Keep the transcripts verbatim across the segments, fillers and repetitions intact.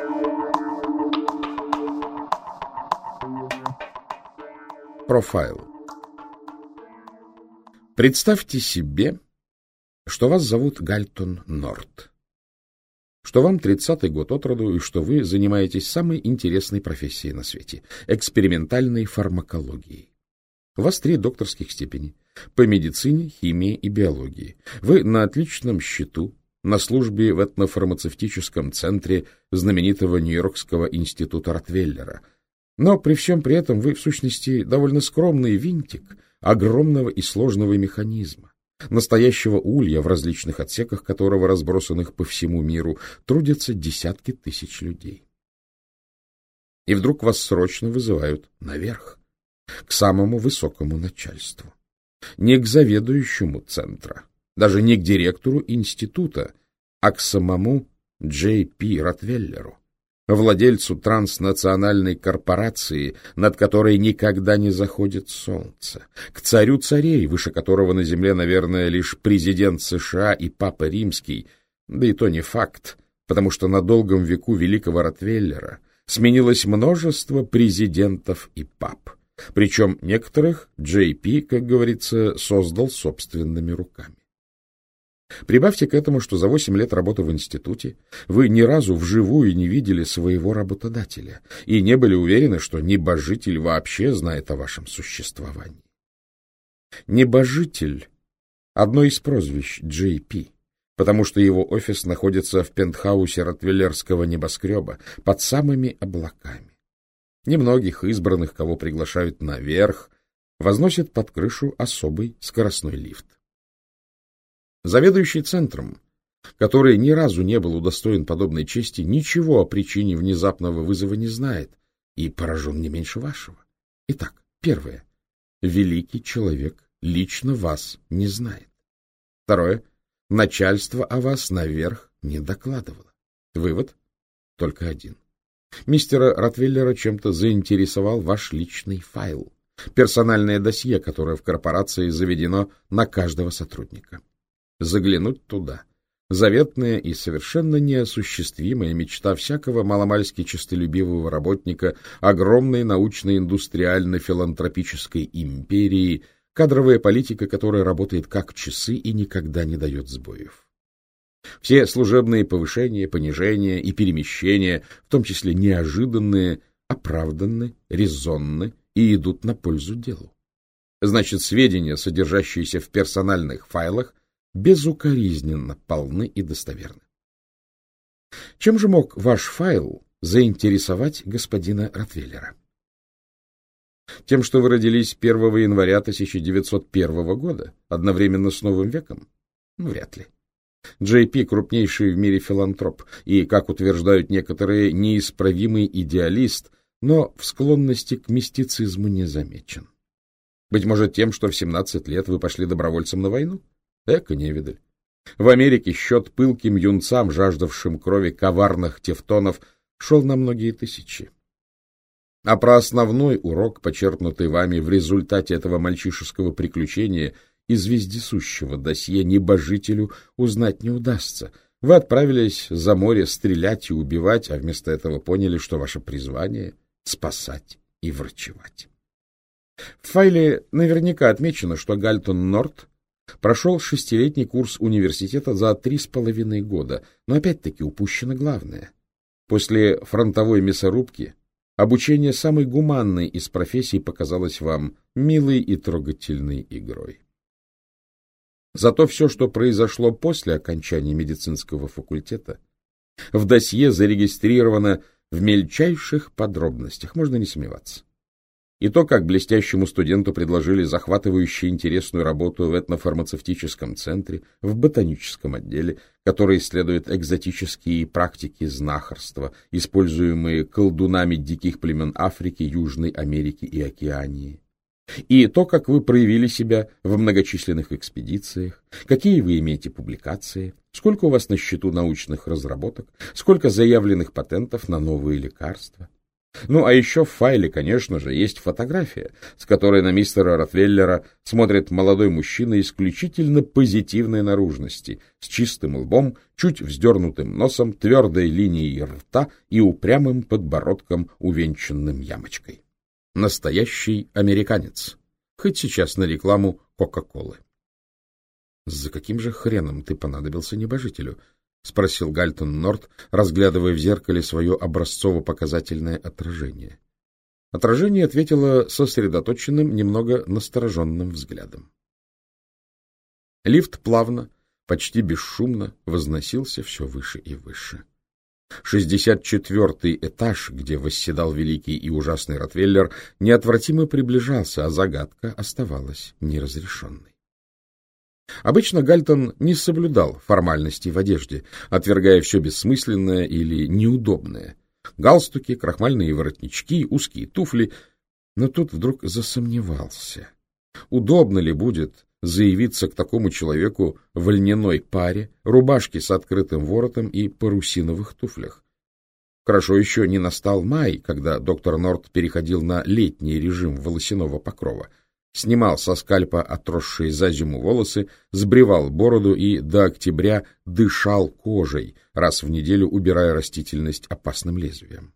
Профайл. Представьте себе, что вас зовут Гальтон Норт, что вам тридцатый год от роду и что вы занимаетесь самой интересной профессией на свете — экспериментальной фармакологией. У вас три докторских степени по медицине, химии и биологии. Вы на отличном счету, на службе в этнофармацевтическом центре знаменитого Нью-Йоркского института Ротвеллера. Но при всем при этом вы, в сущности, довольно скромный винтик огромного и сложного механизма, настоящего улья, в различных отсеках которого, разбросанных по всему миру, трудятся десятки тысяч людей. И вдруг вас срочно вызывают наверх, к самому высокому начальству. Не к заведующему центра, даже не к директору института, а к самому Джей Пи Ротвеллеру, владельцу транснациональной корпорации, над которой никогда не заходит солнце, к царю царей, выше которого на земле, наверное, лишь президент США и папа римский, да и то не факт, потому что на долгом веку великого Ротвеллера сменилось множество президентов и пап, причем некоторых Джей Пи, как говорится, создал собственными руками. Прибавьте к этому, что за восемь лет работы в институте вы ни разу вживую не видели своего работодателя и не были уверены, что небожитель вообще знает о вашем существовании. Небожитель — одно из прозвищ Джей Пи, потому что его офис находится в пентхаусе ротвеллерского небоскреба под самыми облаками. Немногих избранных, кого приглашают наверх, возносит под крышу особый скоростной лифт. Заведующий центром, который ни разу не был удостоен подобной чести, ничего о причине внезапного вызова не знает и поражен не меньше вашего. Итак, первое. Великий человек лично вас не знает. Второе. Начальство о вас наверх не докладывало. Вывод только один. Мистера Ротвеллера чем-то заинтересовал ваш личный файл, персональное досье, которое в корпорации заведено на каждого сотрудника. Заглянуть туда — заветная и совершенно неосуществимая мечта всякого маломальски честолюбивого работника огромной научно-индустриально-филантропической империи, кадровая политика которой работает как часы и никогда не дает сбоев. Все служебные повышения, понижения и перемещения, в том числе неожиданные, оправданы, резонны и идут на пользу делу. Значит, сведения, содержащиеся в персональных файлах, безукоризненно полны и достоверны. Чем же мог ваш файл заинтересовать господина Ротвеллера? Тем, что вы родились первого января тысяча девятьсот первого года, одновременно с Новым веком? Ну, вряд ли. Джей Пи — крупнейший в мире филантроп и, как утверждают некоторые, неисправимый идеалист, но в склонности к мистицизму не замечен. Быть может, тем, что в семнадцать лет вы пошли добровольцем на войну? Эка невидаль. В Америке счет пылким юнцам, жаждавшим крови коварных тевтонов, шел на многие тысячи. А про основной урок, почерпнутый вами в результате этого мальчишеского приключения из вездесущего досье небожителю, узнать не удастся. Вы отправились за море стрелять и убивать, а вместо этого поняли, что ваше призвание — спасать и врачевать. В файле наверняка отмечено, что Гальтон Норт прошел шестилетний курс университета за три с половиной года, но опять-таки упущено главное. После фронтовой мясорубки обучение самой гуманной из профессий показалось вам милой и трогательной игрой. Зато все, что произошло после окончания медицинского факультета, в досье зарегистрировано в мельчайших подробностях, можно не сомневаться. И то, как блестящему студенту предложили захватывающую интересную работу в этнофармацевтическом центре, в ботаническом отделе, который исследует экзотические практики знахарства, используемые колдунами диких племен Африки, Южной Америки и Океании. И то, как вы проявили себя в многочисленных экспедициях, какие вы имеете публикации, сколько у вас на счету научных разработок, сколько заявленных патентов на новые лекарства. Ну, а еще в файле, конечно же, есть фотография, с которой на мистера Ротвейлера смотрит молодой мужчина исключительно позитивной наружности, с чистым лбом, чуть вздернутым носом, твердой линией рта и упрямым подбородком, увенчанным ямочкой. Настоящий американец, хоть сейчас на рекламу Кока-Колы. — За каким же хреном ты понадобился небожителю? — спросил Гальтон Норт, разглядывая в зеркале свое образцово-показательное отражение. Отражение ответило сосредоточенным, немного настороженным взглядом. Лифт плавно, почти бесшумно возносился все выше и выше. шестьдесят четвёртый этаж, где восседал великий и ужасный Ротвейлер, неотвратимо приближался, а загадка оставалась неразрешенной. Обычно Гальтон не соблюдал формальностей в одежде, отвергая все бессмысленное или неудобное. Галстуки, крахмальные воротнички, узкие туфли. Но тут вдруг засомневался. Удобно ли будет заявиться к такому человеку в льняной паре, рубашке с открытым воротом и парусиновых туфлях? Хорошо еще не настал май, когда доктор Норт переходил на летний режим волосяного покрова. Снимал со скальпа отросшие за зиму волосы, сбривал бороду и до октября дышал кожей, раз в неделю убирая растительность опасным лезвием.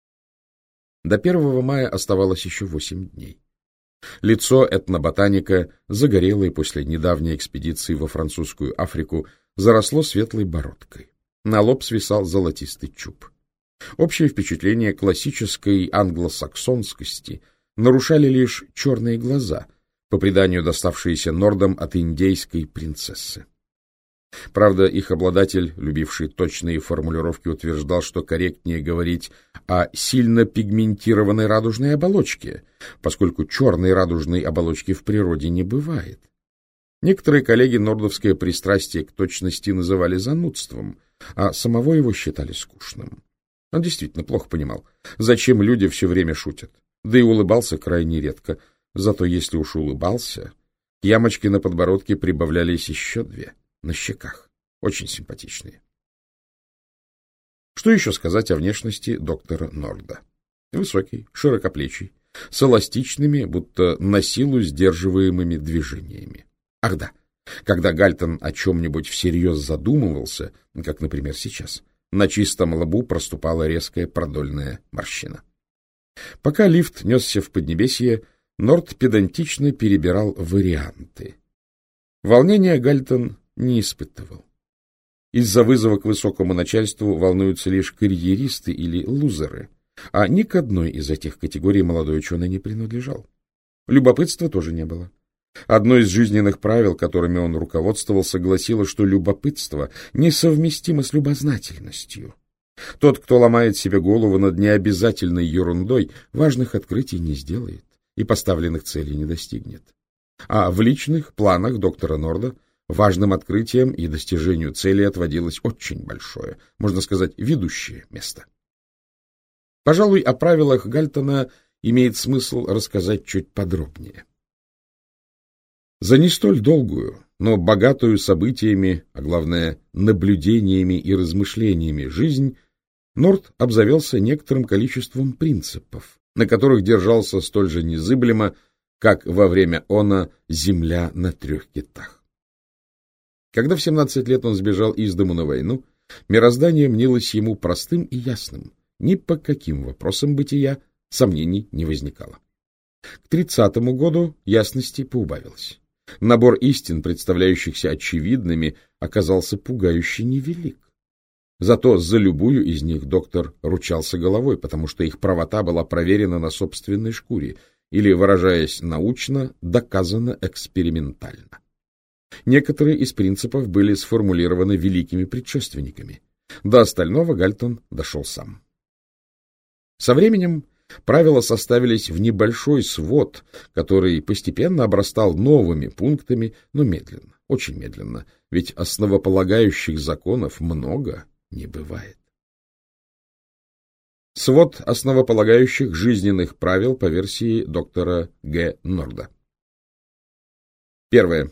До первого мая оставалось еще восемь дней. Лицо этноботаника, загорелое после недавней экспедиции во французскую Африку, заросло светлой бородкой. На лоб свисал золотистый чуб. Общее впечатление классической англосаксонскости нарушали лишь черные глаза, по преданию доставшиеся Нордам от индейской принцессы. Правда, их обладатель, любивший точные формулировки, утверждал, что корректнее говорить о сильно пигментированной радужной оболочке, поскольку черной радужной оболочки в природе не бывает. Некоторые коллеги нордовское пристрастие к точности называли занудством, а самого его считали скучным. Он действительно плохо понимал, зачем люди все время шутят. Да и улыбался крайне редко. Зато если уж улыбался, ямочки на подбородке прибавлялись еще две, на щеках, очень симпатичные. Что еще сказать о внешности доктора Норда? Высокий, широкоплечий, с эластичными, будто на силу сдерживаемыми движениями. Ах да, когда Гальтон о чем-нибудь всерьез задумывался, как, например, сейчас, на чистом лбу проступала резкая продольная морщина. Пока лифт несся в Поднебесье, Норт педантично перебирал варианты. Волнения Гальтон не испытывал. Из-за вызова к высокому начальству волнуются лишь карьеристы или лузеры, а ни к одной из этих категорий молодой ученый не принадлежал. Любопытства тоже не было. Одно из жизненных правил, которыми он руководствовался, гласило, что любопытство несовместимо с любознательностью. Тот, кто ломает себе голову над необязательной ерундой, важных открытий не сделает и поставленных целей не достигнет. А в личных планах доктора Норда важным открытиям и достижению цели отводилось очень большое, можно сказать, ведущее место. Пожалуй, о правилах Гальтона имеет смысл рассказать чуть подробнее. За не столь долгую, но богатую событиями, а главное, наблюдениями и размышлениями жизнь, Норт обзавелся некоторым количеством принципов, на которых держался столь же незыблемо, как во время оно земля на трех китах. Когда в семнадцать лет он сбежал из дому на войну, мироздание мнилось ему простым и ясным, ни по каким вопросам бытия сомнений не возникало. К тридцатому году ясности поубавилось. Набор истин, представляющихся очевидными, оказался пугающе невелик. Зато за любую из них доктор ручался головой, потому что их правота была проверена на собственной шкуре или, выражаясь научно, доказана экспериментально. Некоторые из принципов были сформулированы великими предшественниками. До остального Гальтон дошел сам. Со временем правила составились в небольшой свод, который постепенно обрастал новыми пунктами, но медленно, очень медленно, ведь основополагающих законов много не бывает. Свод основополагающих жизненных правил по версии доктора Г. Норда. Первое.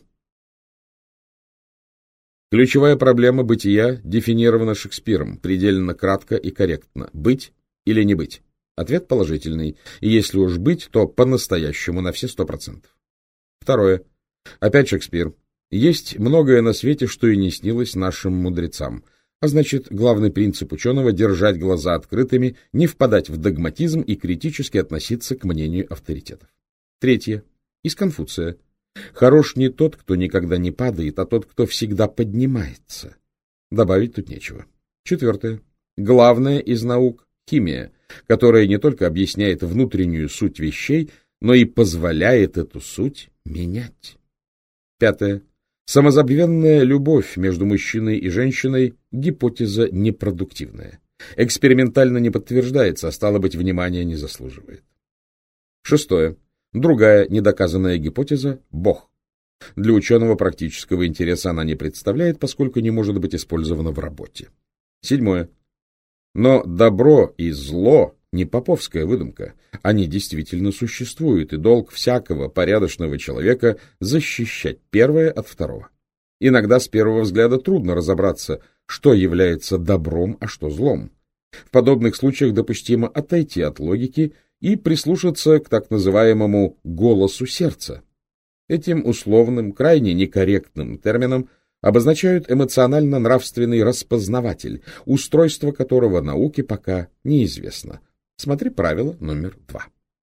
Ключевая проблема бытия дефинирована Шекспиром предельно кратко и корректно. Быть или не быть. Ответ положительный, и если уж быть, то по-настоящему на все сто процентов. Второе. Опять Шекспир. Есть многое на свете, что и не снилось нашим мудрецам. А значит, главный принцип ученого — держать глаза открытыми, не впадать в догматизм и критически относиться к мнению авторитетов. Третье. Из Конфуция. Хорош не тот, кто никогда не падает, а тот, кто всегда поднимается. Добавить тут нечего. Четвертое. Главное из наук — химия, которая не только объясняет внутреннюю суть вещей, но и позволяет эту суть менять. Пятое. Самозабвенная любовь между мужчиной и женщиной — гипотеза непродуктивная. Экспериментально не подтверждается, а стало быть, внимания не заслуживает. Шестое. Другая недоказанная гипотеза — Бог. Для ученого практического интереса она не представляет, поскольку не может быть использована в работе. Седьмое. Но добро и зло — не поповская выдумка. Они действительно существуют, и долг всякого порядочного человека — защищать первое от второго. Иногда с первого взгляда трудно разобраться, что является добром, а что злом. В подобных случаях допустимо отойти от логики и прислушаться к так называемому «голосу сердца». Этим условным, крайне некорректным термином обозначают эмоционально-нравственный распознаватель, устройство которого науке пока неизвестно. Смотри правило номер два.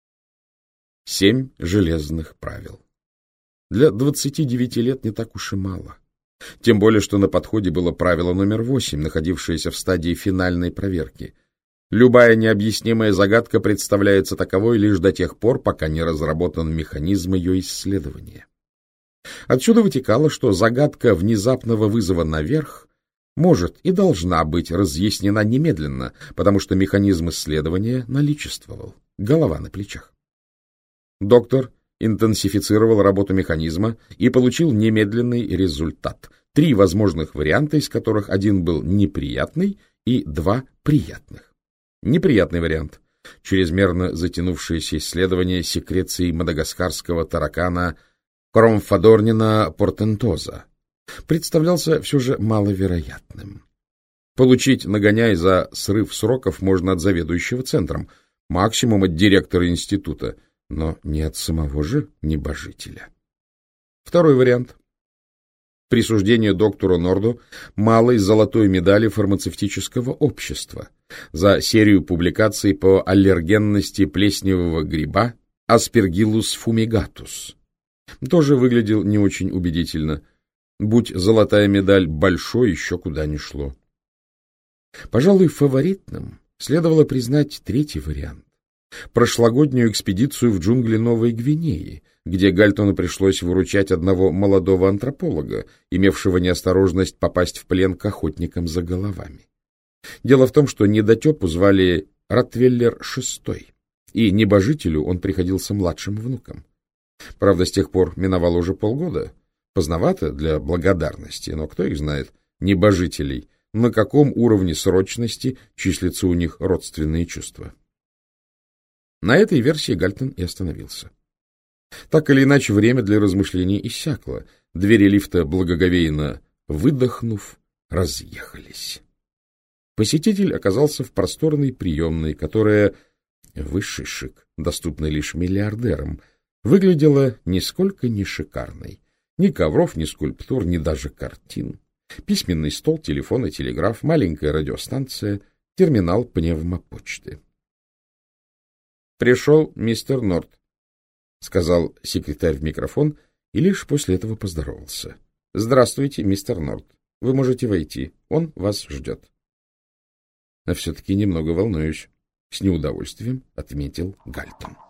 Семь железных правил. Для двадцати девяти лет не так уж и мало. Тем более, что на подходе было правило номер восемь, находившееся в стадии финальной проверки. Любая необъяснимая загадка представляется таковой лишь до тех пор, пока не разработан механизм ее исследования. Отсюда вытекало, что загадка внезапного вызова наверх может и должна быть разъяснена немедленно, потому что механизм исследования наличествовал, голова на плечах. Доктор интенсифицировал работу механизма и получил немедленный результат. Три возможных варианта, из которых один был неприятный и два приятных. Неприятный вариант — чрезмерно затянувшееся исследование секреции мадагаскарского таракана Кромфадорнина портентоза представлялся все же маловероятным. Получить нагоняй за срыв сроков можно от заведующего центром, максимум от директора института, но не от самого же небожителя. Второй вариант. Присуждение доктору Норду малой золотой медали фармацевтического общества за серию публикаций по аллергенности плесневого гриба Aspergillus fumigatus. Тоже выглядел не очень убедительно. Будь золотая медаль большой, еще куда ни шло. Пожалуй, фаворитным следовало признать третий вариант. Прошлогоднюю экспедицию в джунгли Новой Гвинеи, где Гальтону пришлось выручать одного молодого антрополога, имевшего неосторожность попасть в плен к охотникам за головами. Дело в том, что недотепу звали Ротвейлер шестой, и небожителю он приходился младшим внуком. Правда, с тех пор миновало уже полгода. Поздновато для благодарности, но кто их знает, небожителей, на каком уровне срочности числятся у них родственные чувства. На этой версии Гальтон и остановился. Так или иначе, время для размышлений иссякло. Двери лифта, благоговейно выдохнув, разъехались. Посетитель оказался в просторной приемной, которая, высший шик, доступный лишь миллиардерам, выглядела нисколько не шикарной. Ни ковров, ни скульптур, ни даже картин. Письменный стол, телефон и телеграф, маленькая радиостанция, терминал пневмопочты. «Пришел мистер Норд», — сказал секретарь в микрофон и лишь после этого поздоровался. — Здравствуйте, мистер Норд. Вы можете войти. Он вас ждет. — А все-таки немного волнуюсь, — с неудовольствием отметил Гальтон.